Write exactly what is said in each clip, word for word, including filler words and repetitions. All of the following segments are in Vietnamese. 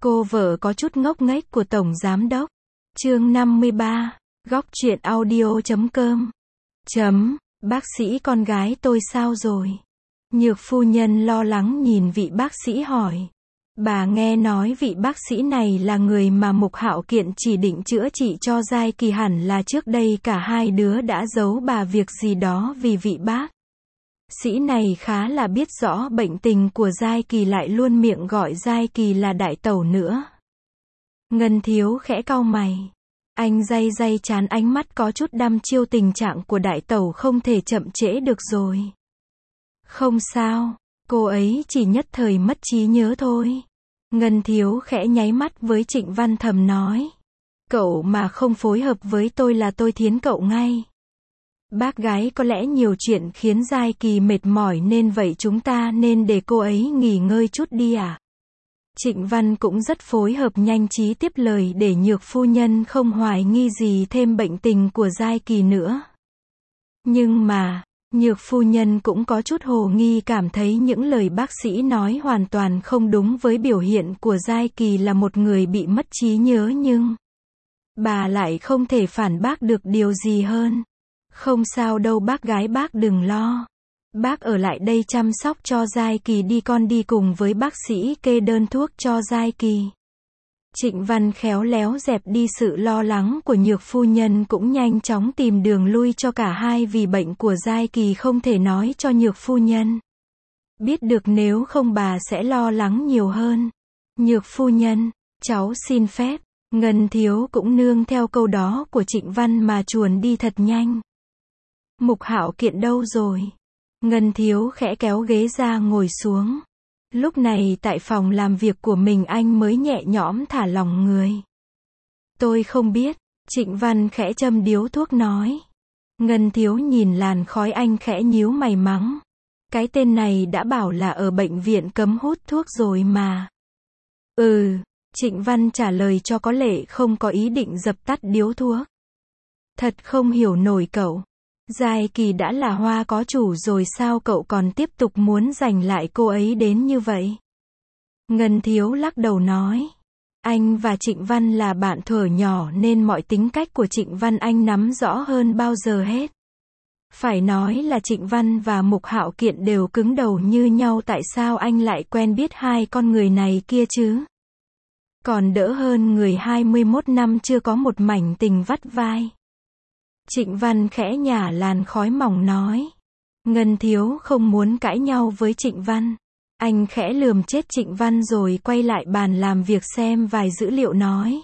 Cô vợ có chút ngốc nghếch của Tổng Giám Đốc. Chương năm mươi ba. Góc truyện audio chấm com. Chấm. Bác sĩ con gái tôi sao rồi? Nhược phu nhân lo lắng nhìn vị bác sĩ hỏi. Bà nghe nói vị bác sĩ này là người mà Mục Hạo Kiện chỉ định chữa trị cho Giai Kỳ, hẳn là trước đây cả hai đứa đã giấu bà việc gì đó vì vị bác sĩ này khá là biết rõ bệnh tình của Giai Kỳ, lại luôn miệng gọi Giai Kỳ là đại tẩu nữa. Ngân Thiếu khẽ cau mày. Anh day day chán, ánh mắt có chút đăm chiêu, tình trạng của đại tẩu không thể chậm trễ được rồi. Không sao, cô ấy chỉ nhất thời mất trí nhớ thôi. Ngân Thiếu khẽ nháy mắt với Trịnh Văn thầm nói. Cậu mà không phối hợp với tôi là tôi thiến cậu ngay. Bác gái có lẽ nhiều chuyện khiến Giai Kỳ mệt mỏi, nên vậy chúng ta nên để cô ấy nghỉ ngơi chút đi à? Trịnh Văn cũng rất phối hợp, nhanh trí tiếp lời để Nhược phu nhân không hoài nghi gì thêm bệnh tình của Giai Kỳ nữa. Nhưng mà, Nhược phu nhân cũng có chút hồ nghi, cảm thấy những lời bác sĩ nói hoàn toàn không đúng với biểu hiện của Giai Kỳ là một người bị mất trí nhớ, nhưng bà lại không thể phản bác được điều gì hơn. Không sao đâu bác gái, bác đừng lo. Bác ở lại đây chăm sóc cho Giai Kỳ đi, con đi cùng với bác sĩ kê đơn thuốc cho Giai Kỳ. Trịnh Văn khéo léo dẹp đi sự lo lắng của Nhược phu nhân, cũng nhanh chóng tìm đường lui cho cả hai, vì bệnh của Giai Kỳ không thể nói cho Nhược phu nhân biết được, nếu không bà sẽ lo lắng nhiều hơn. Nhược phu nhân, cháu xin phép. Ngân Thiếu cũng nương theo câu đó của Trịnh Văn mà chuồn đi thật nhanh. Mục Hạo Kiện đâu rồi? Ngân Thiếu khẽ kéo ghế ra ngồi xuống. Lúc này tại phòng làm việc của mình anh mới nhẹ nhõm thả lỏng người. Tôi không biết. Trịnh Văn khẽ châm điếu thuốc nói. Ngân Thiếu nhìn làn khói, anh khẽ nhíu mày mắng. Cái tên này đã bảo là ở bệnh viện cấm hút thuốc rồi mà. Ừ. Trịnh Văn trả lời cho có lệ, không có ý định dập tắt điếu thuốc. Thật không hiểu nổi cậu. Giai Kỳ đã là hoa có chủ rồi, sao cậu còn tiếp tục muốn giành lại cô ấy đến như vậy? Ngân Thiếu lắc đầu nói. Anh và Trịnh Văn là bạn thuở nhỏ nên mọi tính cách của Trịnh Văn anh nắm rõ hơn bao giờ hết. Phải nói là Trịnh Văn và Mục Hạo Kiện đều cứng đầu như nhau, tại sao anh lại quen biết hai con người này kia chứ? Còn đỡ hơn người hai mươi mốt năm chưa có một mảnh tình vắt vai. Trịnh Văn khẽ nhả làn khói mỏng nói. Ngân Thiếu không muốn cãi nhau với Trịnh Văn. Anh khẽ lườm chết Trịnh Văn rồi quay lại bàn làm việc xem vài dữ liệu nói.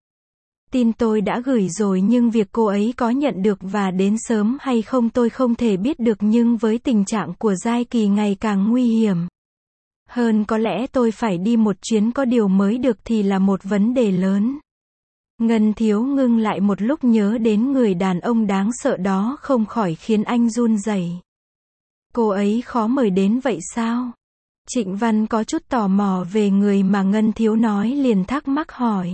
Tin tôi đã gửi rồi, nhưng việc cô ấy có nhận được và đến sớm hay không tôi không thể biết được, nhưng với tình trạng của Giai Kỳ ngày càng nguy hiểm hơn, có lẽ tôi phải đi một chuyến có điều mới được, thì là một vấn đề lớn. Ngân Thiếu ngưng lại một lúc, nhớ đến người đàn ông đáng sợ đó không khỏi khiến anh run rẩy. Cô ấy khó mời đến vậy sao? Trịnh Văn có chút tò mò về người mà Ngân Thiếu nói, liền thắc mắc hỏi.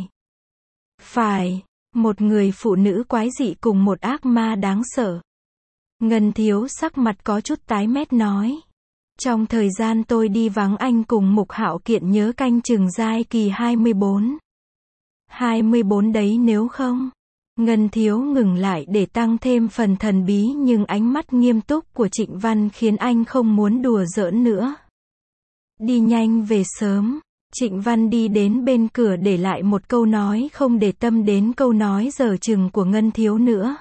Phải, một người phụ nữ quái dị cùng một ác ma đáng sợ. Ngân Thiếu sắc mặt có chút tái mét nói. Trong thời gian tôi đi vắng, anh cùng Mục Hạo Kiện nhớ canh chừng Giai Kỳ hai mươi bốn. hai mươi bốn đấy nếu không. Ngân Thiếu ngừng lại để tăng thêm phần thần bí, nhưng ánh mắt nghiêm túc của Trịnh Văn khiến anh không muốn đùa giỡn nữa. Đi nhanh về sớm. Trịnh Văn đi đến bên cửa để lại một câu nói, không để tâm đến câu nói dở chừng của Ngân Thiếu nữa.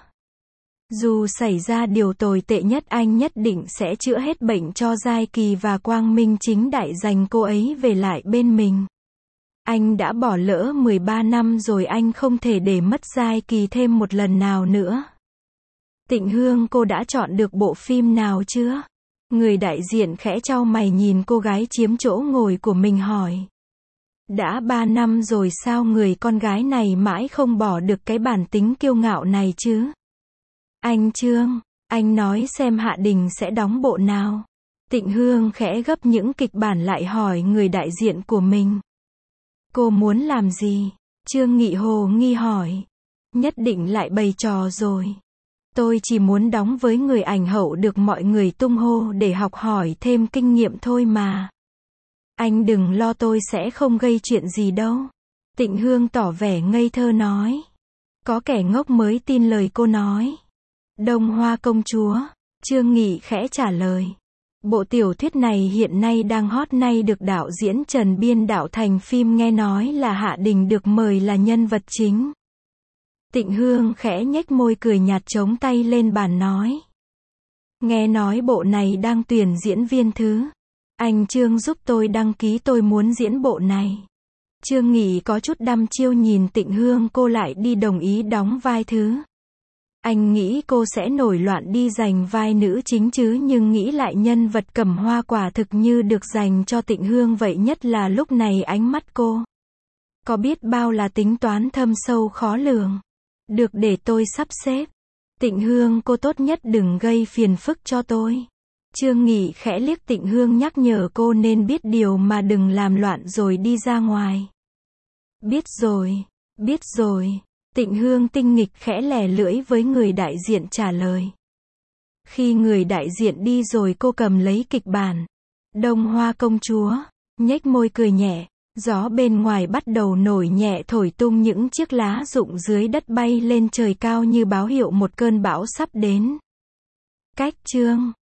Dù xảy ra điều tồi tệ nhất, anh nhất định sẽ chữa hết bệnh cho Giai Kỳ và quang minh chính đại giành cô ấy về lại bên mình. Anh đã bỏ lỡ mười ba năm rồi, anh không thể để mất Giai Kỳ thêm một lần nào nữa. Tịnh Hương, cô đã chọn được bộ phim nào chưa? Người đại diện khẽ chau mày nhìn cô gái chiếm chỗ ngồi của mình hỏi. Đã ba năm rồi sao người con gái này mãi không bỏ được cái bản tính kiêu ngạo này chứ? Anh Trương, anh nói xem Hạ Đình sẽ đóng bộ nào? Tịnh Hương khẽ gấp những kịch bản lại hỏi người đại diện của mình. Cô muốn làm gì? Trương Nghị hồ nghi hỏi. Nhất định lại bày trò rồi. Tôi chỉ muốn đóng với người ảnh hậu được mọi người tung hô để học hỏi thêm kinh nghiệm thôi mà. Anh đừng lo, tôi sẽ không gây chuyện gì đâu. Tịnh Hương tỏ vẻ ngây thơ nói. Có kẻ ngốc mới tin lời cô nói. Đông Hoa công chúa. Trương Nghị khẽ trả lời. Bộ tiểu thuyết này hiện nay đang hot, nay được đạo diễn Trần biên đạo thành phim, nghe nói là Hạ Đình được mời là nhân vật chính. Tịnh Hương khẽ nhếch môi cười nhạt, chống tay lên bàn nói. Nghe nói bộ này đang tuyển diễn viên thứ. Anh Trương giúp tôi đăng ký, tôi muốn diễn bộ này. Trương Nghị có chút đăm chiêu nhìn Tịnh Hương, cô lại đi đồng ý đóng vai thứ. Anh nghĩ cô sẽ nổi loạn đi giành vai nữ chính chứ, nhưng nghĩ lại nhân vật Cẩm Hoa quả thực như được dành cho Tịnh Hương vậy, nhất là lúc này ánh mắt cô. Có biết bao là tính toán thâm sâu khó lường. Được, để tôi sắp xếp. Tịnh Hương, cô tốt nhất đừng gây phiền phức cho tôi. Trương Nghị khẽ liếc Tịnh Hương, nhắc nhở cô nên biết điều mà đừng làm loạn rồi đi ra ngoài. Biết rồi, biết rồi. Tịnh Hương tinh nghịch khẽ lè lưỡi với người đại diện trả lời. Khi người đại diện đi rồi, cô cầm lấy kịch bản. Đông Hoa công chúa. Nhếch môi cười nhẹ. Gió bên ngoài bắt đầu nổi nhẹ, thổi tung những chiếc lá rụng dưới đất bay lên trời cao như báo hiệu một cơn bão sắp đến. Cách chương